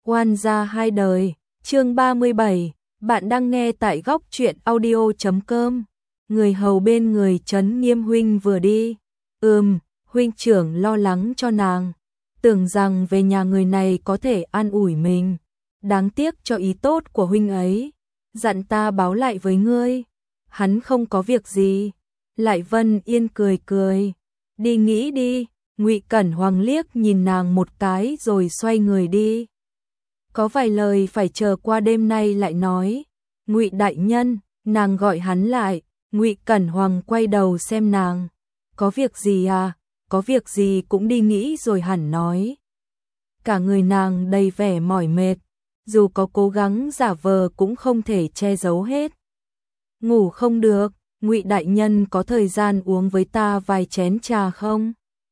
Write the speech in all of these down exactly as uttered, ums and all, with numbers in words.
Oan gia hai đời, chương ba mươi bảy, bạn đang nghe tại góc truyện audio chấm com. Người hầu bên người Trấn Nghiêm huynh vừa đi. Ừm, huynh trưởng lo lắng cho nàng, tưởng rằng về nhà người này có thể an ủi mình. Đáng tiếc cho ý tốt của huynh ấy, dặn ta báo lại với ngươi. Hắn không có việc gì. Lại Vân Yên cười cười. Đi nghĩ đi. Ngụy Cẩn Hoàng liếc nhìn nàng một cái rồi xoay người đi. Có vài lời phải chờ qua đêm nay lại nói. Ngụy đại nhân, nàng gọi hắn lại. Ngụy Cẩn Hoàng quay đầu xem nàng. Có việc gì à? Có việc gì cũng đi nghĩ rồi hẳn nói. Cả người nàng đầy vẻ mỏi mệt, dù có cố gắng giả vờ cũng không thể che giấu hết. Ngủ không được, Ngụy đại nhân có thời gian uống với ta vài chén trà không?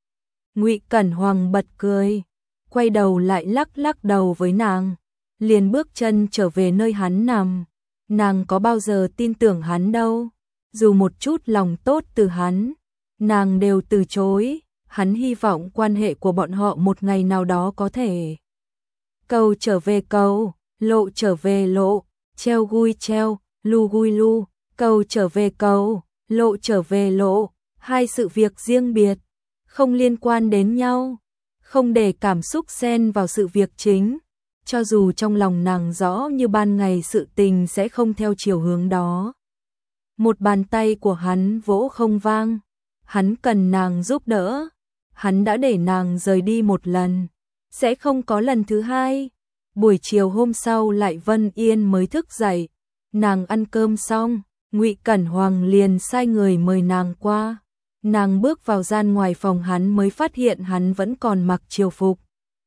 Ngụy Cẩn Hoàng bật cười, quay đầu lại lắc lắc đầu với nàng, liền bước chân trở về nơi hắn nằm. Nàng có bao giờ tin tưởng hắn đâu, dù một chút lòng tốt từ hắn, nàng đều từ chối. Hắn hy vọng quan hệ của bọn họ một ngày nào đó có thể cầu trở về cầu, lộ trở về lộ, treo gui treo, lu gui lu, cầu trở về cầu, lộ trở về lộ, hai sự việc riêng biệt, không liên quan đến nhau, không để cảm xúc xen vào sự việc chính, cho dù trong lòng nàng rõ như ban ngày sự tình sẽ không theo chiều hướng đó. Một bàn tay của hắn vỗ không vang, hắn cần nàng giúp đỡ, hắn đã để nàng rời đi một lần, sẽ không có lần thứ hai. Buổi chiều hôm sau Lại Vân Yên mới thức dậy, nàng ăn cơm xong, Ngụy Cẩn Hoàng liền sai người mời nàng qua. Nàng bước vào gian ngoài phòng hắn mới phát hiện hắn vẫn còn mặc triều phục.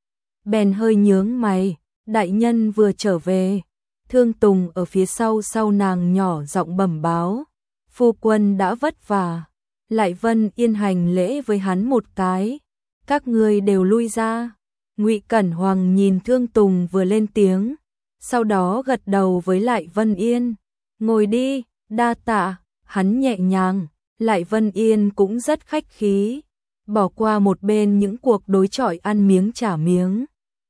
Bèn hơi nhướng mày, đại nhân vừa trở về. Thương Tùng ở phía sau sau nàng nhỏ giọng bẩm báo, phu quân đã vất vả. Lại Vân Yên hành lễ với hắn một cái, các ngươi đều lui ra. Ngụy Cẩn Hoàng nhìn Thương Tùng vừa lên tiếng, sau đó gật đầu với Lại Vân Yên, ngồi đi, đa tạ. Hắn nhẹ nhàng, Lại Vân Yên cũng rất khách khí, bỏ qua một bên những cuộc đối chọi ăn miếng trả miếng.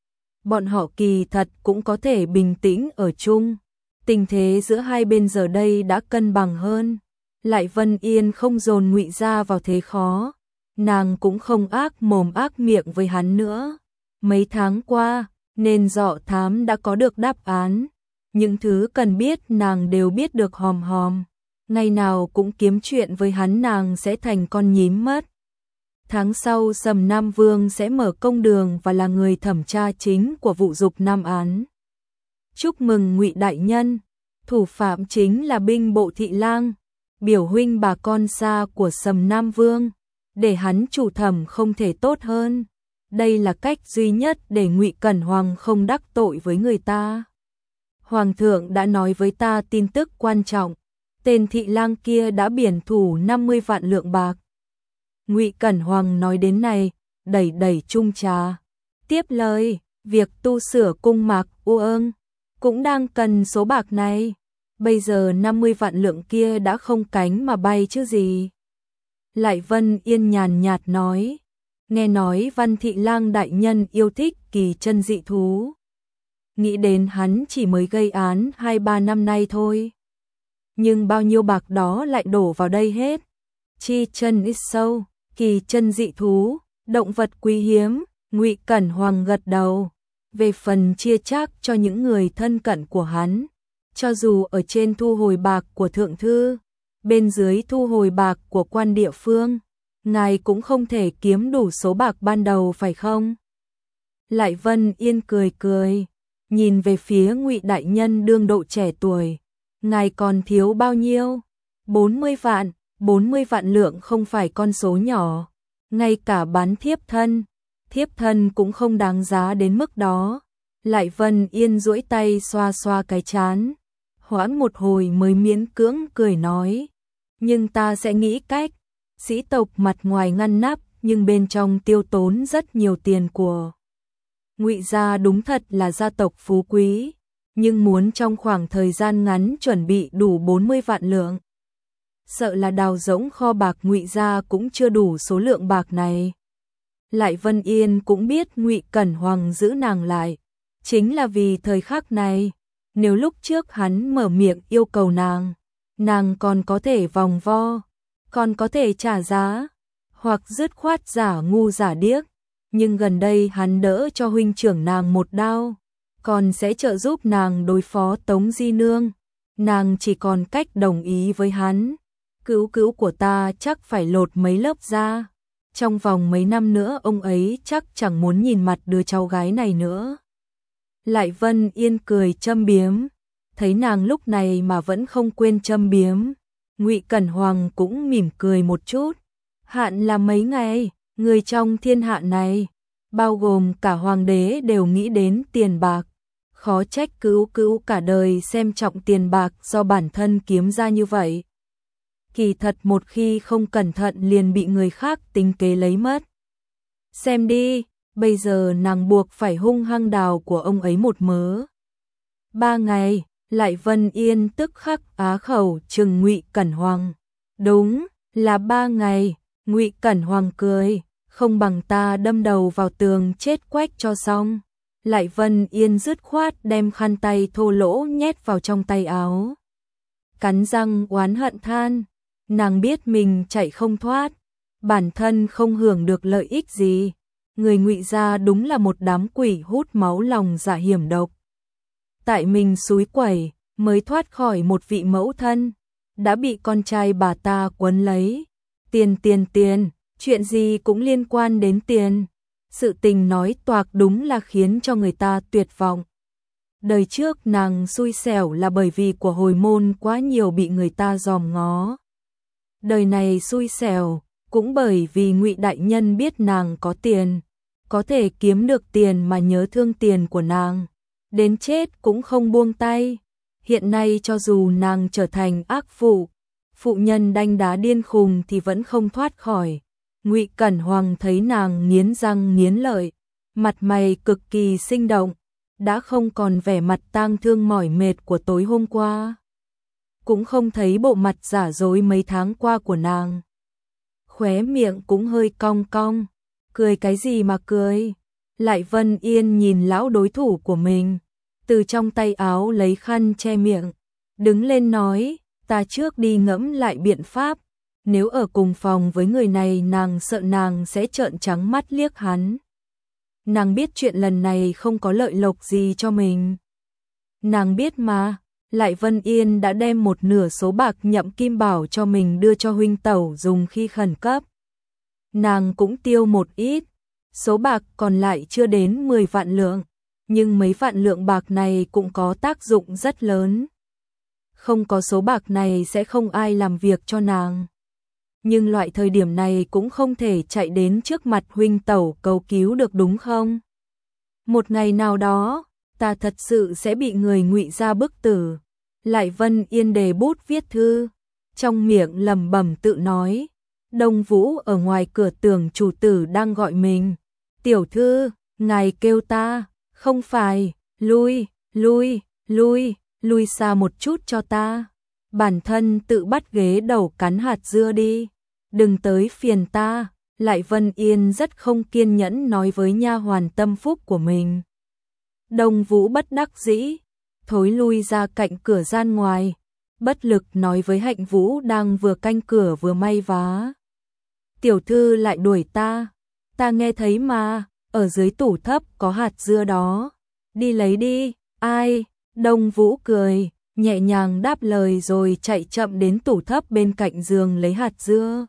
Bọn họ kỳ thật cũng có thể bình tĩnh ở chung, tình thế giữa hai bên giờ đây đã cân bằng hơn. Lại Vân Yên không dồn Ngụy gia vào thế khó, nàng cũng không ác mồm ác miệng với hắn nữa. Mấy tháng qua, nên dọ thám đã có được đáp án, những thứ cần biết nàng đều biết được hòm hòm. Ngày nào cũng kiếm chuyện với hắn nàng sẽ thành con nhím mất. Tháng sau Sầm Nam Vương sẽ mở công đường và là người thẩm tra chính của vụ dục Nam án. Chúc mừng Ngụy đại nhân, thủ phạm chính là binh bộ thị lang, biểu huynh bà con xa của Sầm Nam Vương, để hắn chủ thẩm không thể tốt hơn. Đây là cách duy nhất để Ngụy Cẩn Hoàng không đắc tội với người ta. Hoàng thượng đã nói với ta tin tức quan trọng, tên thị lang kia đã biển thủ năm mươi vạn lượng bạc. Ngụy Cẩn Hoàng nói đến này, đẩy đẩy chung trà. Tiếp lời, việc tu sửa cung Mạc U Ương cũng đang cần số bạc này. Bây giờ năm mươi vạn lượng kia đã không cánh mà bay chứ gì. Lại Vân Yên nhàn nhạt nói, nghe nói Văn thị lang đại nhân yêu thích kỳ chân dị thú. Nghĩ đến hắn chỉ mới gây án hai ba năm nay thôi. Nhưng bao nhiêu bạc đó lại đổ vào đây hết. Chi chân ít sâu, kỳ chân dị thú, động vật quý hiếm. Ngụy Cẩn Hoàng gật đầu. Về phần chia chác cho những người thân cận của hắn, cho dù ở trên thu hồi bạc của thượng thư, bên dưới thu hồi bạc của quan địa phương, ngài cũng không thể kiếm đủ số bạc ban đầu phải không? Lại Vân Yên cười cười, nhìn về phía Ngụy đại nhân đương độ trẻ tuổi, ngài còn thiếu bao nhiêu? bốn mươi vạn, bốn mươi vạn lượng không phải con số nhỏ, ngay cả bán thiếp thân, thiếp thân cũng không đáng giá đến mức đó. Lại Vân Yên duỗi tay xoa xoa cái trán, hoãn một hồi mới miễn cưỡng cười nói, nhưng ta sẽ nghĩ cách. Sĩ tộc mặt ngoài ngăn nắp nhưng bên trong tiêu tốn rất nhiều tiền của. Ngụy gia đúng thật là gia tộc phú quý, nhưng muốn trong khoảng thời gian ngắn chuẩn bị đủ bốn mươi vạn lượng, sợ là đào rỗng kho bạc Ngụy gia cũng chưa đủ số lượng bạc này. Lại Vân Yên cũng biết Ngụy Cẩn Hoàng giữ nàng lại, Chính là vì thời khắc này, nếu lúc trước hắn mở miệng yêu cầu nàng, nàng còn có thể vòng vo, còn có thể trả giá, hoặc dứt khoát giả ngu giả điếc, nhưng gần đây hắn đỡ cho huynh trưởng nàng một đao, còn sẽ trợ giúp nàng đối phó Tống Di Nương, nàng chỉ còn cách đồng ý với hắn. Cứu cứu của ta chắc phải lột mấy lớp da, trong vòng mấy năm nữa ông ấy chắc chẳng muốn nhìn mặt đứa cháu gái này nữa. Lại Vân Yên cười châm biếm, thấy nàng lúc này mà vẫn không quên châm biếm, Ngụy Cẩn Hoàng cũng mỉm cười một chút. Hạn là mấy ngày, người trong thiên hạ này, bao gồm cả hoàng đế đều nghĩ đến tiền bạc, khó trách cứu cứu cả đời xem trọng tiền bạc do bản thân kiếm ra như vậy. Kỳ thật một khi không cẩn thận liền bị người khác tính kế lấy mất. Xem đi, bây giờ nàng buộc phải hung hăng đào của ông ấy một mớ. Ba ngày, Lại Vân Yên tức khắc á khẩu trừng Ngụy Cẩn Hoàng. Đúng, là ba ngày, Ngụy Cẩn Hoàng cười, không bằng ta đâm đầu vào tường chết quách cho xong. Lại Vân Yên dứt khoát đem khăn tay thô lỗ nhét vào trong tay áo. Cắn răng oán hận than, nàng biết mình chạy không thoát, bản thân không hưởng được lợi ích gì. Người Ngụy gia đúng là một đám quỷ hút máu lòng dạ hiểm độc. Tại mình xúi quẩy mới thoát khỏi một vị mẫu thân, đã bị con trai bà ta quấn lấy. Tiền tiền tiền, chuyện gì cũng liên quan đến tiền. Sự tình nói toạc đúng là khiến cho người ta tuyệt vọng. Đời trước nàng xui xẻo là bởi vì của hồi môn quá nhiều bị người ta dòm ngó. Đời này xui xẻo cũng bởi vì Ngụy đại nhân biết nàng có tiền, có thể kiếm được tiền mà nhớ thương tiền của nàng, đến chết cũng không buông tay. Hiện nay cho dù nàng trở thành ác phụ, phụ nhân đanh đá điên khùng thì vẫn không thoát khỏi. Ngụy Cẩn Hoàng thấy nàng nghiến răng nghiến lợi, mặt mày cực kỳ sinh động, đã không còn vẻ mặt tang thương mỏi mệt của tối hôm qua, cũng không thấy bộ mặt giả dối mấy tháng qua của nàng. Khóe miệng cũng hơi cong cong, cười cái gì mà cười. Lại Vân Yên nhìn lão đối thủ của mình, từ trong tay áo lấy khăn che miệng, đứng lên nói, ta trước đi ngẫm lại biện pháp. Nếu ở cùng phòng với người này nàng sợ nàng sẽ trợn trắng mắt liếc hắn. Nàng biết chuyện lần này không có lợi lộc gì cho mình. Nàng biết mà, Lại Vân Yên đã đem một nửa số bạc Nhậm Kim Bảo cho mình đưa cho huynh tẩu dùng khi khẩn cấp. Nàng cũng tiêu một ít, số bạc còn lại chưa đến mười vạn lượng, nhưng mấy vạn lượng bạc này cũng có tác dụng rất lớn. Không có số bạc này sẽ không ai làm việc cho nàng. Nhưng loại thời điểm này cũng không thể chạy đến trước mặt huynh tẩu cầu cứu được đúng không? Một ngày nào đó, ta thật sự sẽ bị người Ngụy gia bức tử. Lại Vân Yên đề bút viết thư, trong miệng lẩm bẩm tự nói. Đông Vũ ở ngoài cửa tưởng chủ tử đang gọi mình. Tiểu thư, ngài kêu ta, không phải, lui, lui, lui, lui xa một chút cho ta. Bản thân tự bắt ghế đầu cắn hạt dưa đi, đừng tới phiền ta. Lại Vân Yên rất không kiên nhẫn nói với nha hoàn tâm phúc của mình. Đông Vũ bất đắc dĩ, thối lui ra cạnh cửa gian ngoài, bất lực nói với Hạnh Vũ đang vừa canh cửa vừa may vá. Tiểu thư lại đuổi ta, ta nghe thấy mà, ở dưới tủ thấp có hạt dưa đó, đi lấy đi. Ai? Đông Vũ cười, nhẹ nhàng đáp lời rồi chạy chậm đến tủ thấp bên cạnh giường lấy hạt dưa.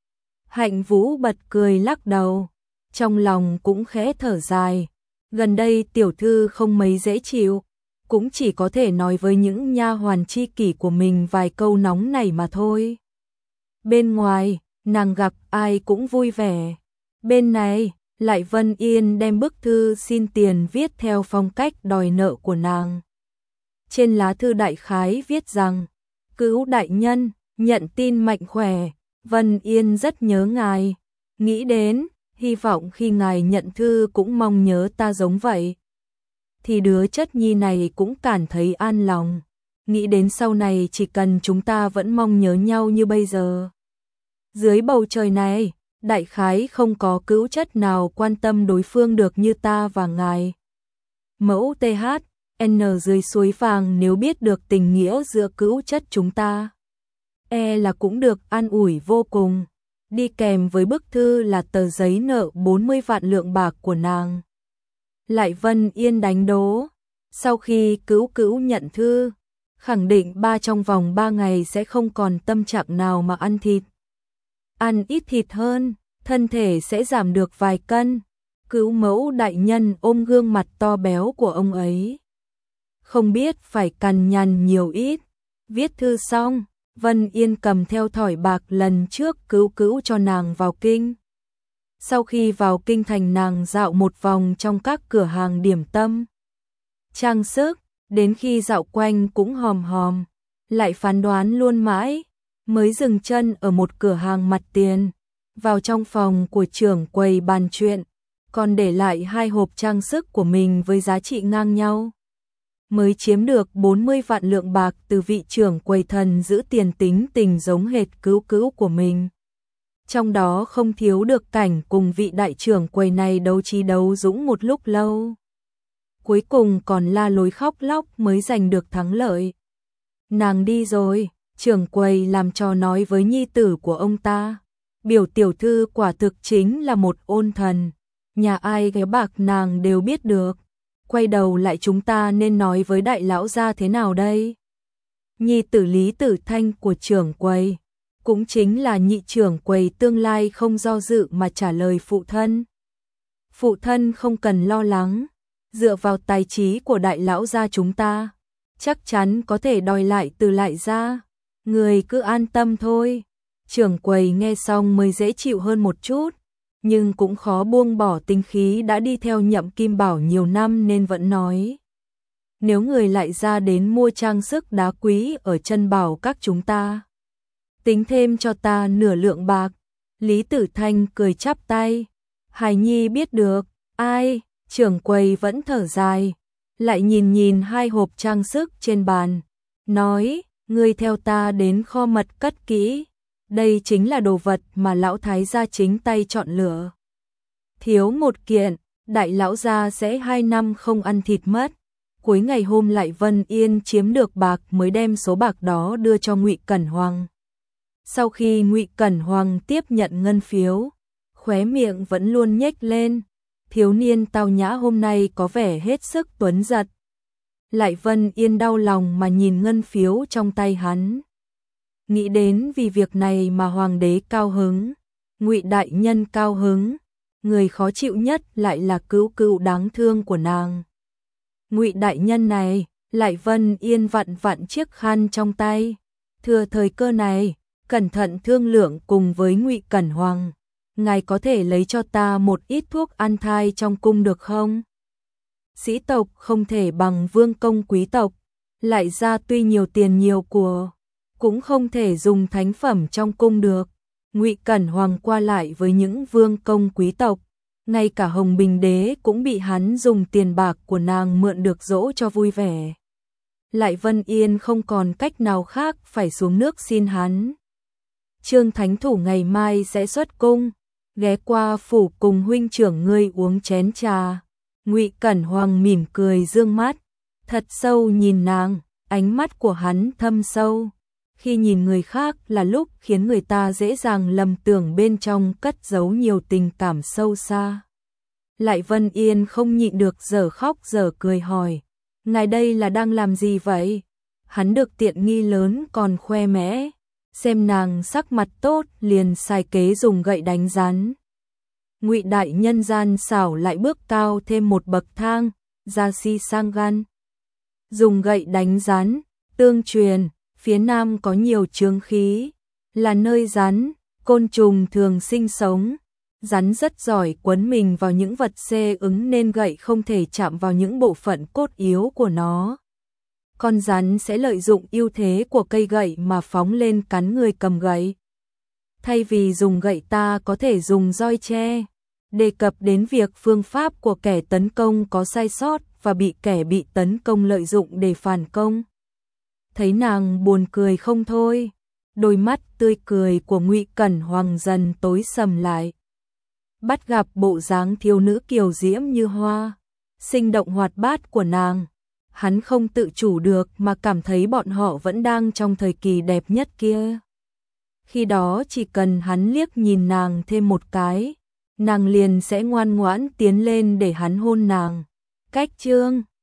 Hạnh Vũ bật cười lắc đầu, trong lòng cũng khẽ thở dài. Gần đây tiểu thư không mấy dễ chịu, cũng chỉ có thể nói với những nha hoàn chi kỷ của mình vài câu nóng này mà thôi. Bên ngoài, nàng gặp ai cũng vui vẻ. Bên này, Lại Vân Yên đem bức thư xin tiền viết theo phong cách đòi nợ của nàng. Trên lá thư đại khái viết rằng, cứu đại nhân, nhận tin mạnh khỏe, Vân Yên rất nhớ ngài, nghĩ đến, hy vọng khi ngài nhận thư cũng mong nhớ ta giống vậy. Thì đứa chất nhi này cũng cảm thấy an lòng, nghĩ đến sau này chỉ cần chúng ta vẫn mong nhớ nhau như bây giờ. Dưới bầu trời này, đại khái không có cữu chất nào quan tâm đối phương được như ta và ngài. Mẫu tê hát, en dưới suối vàng nếu biết được tình nghĩa giữa cữu chất chúng ta, e là cũng được an ủi vô cùng. Đi kèm với bức thư là tờ giấy nợ bốn mươi vạn lượng bạc của nàng. Lại Vân Yên đánh đố, sau khi cữu cữu nhận thư, khẳng định ba trong vòng ba ngày sẽ không còn tâm trạng nào mà ăn thịt. Ăn ít thịt hơn, thân thể sẽ giảm được vài cân. Cữu mẫu đại nhân ôm gương mặt to béo của ông ấy, không biết phải cằn nhằn nhiều ít. Viết thư xong, Vân Yên cầm theo thỏi bạc lần trước cữu cữu cho nàng vào kinh. Sau khi vào kinh thành, nàng dạo một vòng trong các cửa hàng điểm tâm, trang sức, đến khi dạo quanh cũng hòm hòm, lại phán đoán luôn mãi, mới dừng chân ở một cửa hàng mặt tiền, vào trong phòng của trưởng quầy bàn chuyện, còn để lại hai hộp trang sức của mình với giá trị ngang nhau. Mới chiếm được bốn mươi vạn lượng bạc từ vị trưởng quầy thần giữ tiền tính tình giống hệt cữu cữu của mình. Trong đó không thiếu được cảnh cùng vị đại trưởng quầy này đấu trí đấu dũng một lúc lâu. Cuối cùng còn la lối khóc lóc mới giành được thắng lợi. Nàng đi rồi, trưởng quầy làm trò nói với nhi tử của ông ta. Biểu tiểu thư quả thực chính là một ôn thần, nhà ai ghé bạc nàng đều biết được. Quay đầu lại chúng ta nên nói với đại lão gia thế nào đây? Nhi tử Lý Tử Thanh của trưởng quầy, cũng chính là nhị trưởng quầy tương lai không do dự mà trả lời phụ thân. Phụ thân không cần lo lắng, dựa vào tài trí của đại lão gia chúng ta, chắc chắn có thể đòi lại từ lại gia. Người cứ an tâm thôi. Trưởng quầy nghe xong mới dễ chịu hơn một chút, nhưng cũng khó buông bỏ tính khí đã đi theo Nhậm Kim Bảo nhiều năm nên vẫn nói. Nếu người lại ra đến mua trang sức đá quý ở chân bảo các chúng ta, tính thêm cho ta nửa lượng bạc. Lý Tử Thanh cười chắp tay. Hài nhi biết được. Ai? Trưởng quầy vẫn thở dài, lại nhìn nhìn hai hộp trang sức trên bàn, nói, ngươi theo ta đến kho mật cất kỹ. Đây chính là đồ vật mà lão thái gia chính tay chọn lựa. Thiếu một kiện, đại lão gia sẽ hai năm không ăn thịt mất. Cuối ngày hôm lại Vân Yên chiếm được bạc mới đem số bạc đó đưa cho Ngụy Cẩn Hoàng. Sau khi Ngụy Cẩn Hoàng tiếp nhận ngân phiếu, khóe miệng vẫn luôn nhếch lên. Thiếu niên tao nhã hôm nay có vẻ hết sức tuấn giật. Lại Vân Yên đau lòng mà nhìn ngân phiếu trong tay hắn. Nghĩ đến vì việc này mà hoàng đế cao hứng, Ngụy đại nhân cao hứng, người khó chịu nhất lại là cữu cữu đáng thương của nàng. Ngụy đại nhân này, Lại Vân Yên vặn vặn chiếc khăn trong tay, thừa thời cơ này, cẩn thận thương lượng cùng với Ngụy Cẩn Hoàng, ngài có thể lấy cho ta một ít thuốc an thai trong cung được không? Sĩ tộc không thể bằng vương công quý tộc, lại ra tuy nhiều tiền nhiều của, cũng không thể dùng thánh phẩm trong cung được. Ngụy Cẩn Hoàng qua lại với những vương công quý tộc, ngay cả Hồng Bình Đế cũng bị hắn dùng tiền bạc của nàng mượn được dỗ cho vui vẻ. Lại Vân Yên không còn cách nào khác phải xuống nước xin hắn. Trương Thánh Thủ ngày mai sẽ xuất cung, ghé qua phủ cùng huynh trưởng ngươi uống chén trà. Ngụy Cẩn Hoàng mỉm cười dương mắt, thật sâu nhìn nàng, ánh mắt của hắn thâm sâu. Khi nhìn người khác là lúc khiến người ta dễ dàng lầm tưởng bên trong cất giấu nhiều tình cảm sâu xa. Lại Vân Yên không nhịn được dở khóc dở cười hỏi, ngài đây là đang làm gì vậy? Hắn được tiện nghi lớn còn khoe mẽ, xem nàng sắc mặt tốt liền sai kế dùng gậy đánh rắn. Ngụy đại nhân gian xảo lại bước cao thêm một bậc thang, ra si sang gan. Dùng gậy đánh rắn, tương truyền, phía nam có nhiều chướng khí, là nơi rắn, côn trùng thường sinh sống. Rắn rất giỏi quấn mình vào những vật xê ứng nên gậy không thể chạm vào những bộ phận cốt yếu của nó. Con rắn sẽ lợi dụng ưu thế của cây gậy mà phóng lên cắn người cầm gậy. Thay vì dùng gậy ta có thể dùng roi tre. Đề cập đến việc phương pháp của kẻ tấn công có sai sót và bị kẻ bị tấn công lợi dụng để phản công. Thấy nàng buồn cười không thôi, đôi mắt tươi cười của Ngụy Cẩn Hoàng dần tối sầm lại. Bắt gặp bộ dáng thiếu nữ kiều diễm như hoa, sinh động hoạt bát của nàng. Hắn không tự chủ được mà cảm thấy bọn họ vẫn đang trong thời kỳ đẹp nhất kia. Khi đó chỉ cần hắn liếc nhìn nàng thêm một cái, nàng liền sẽ ngoan ngoãn tiến lên để hắn hôn nàng. Cách chương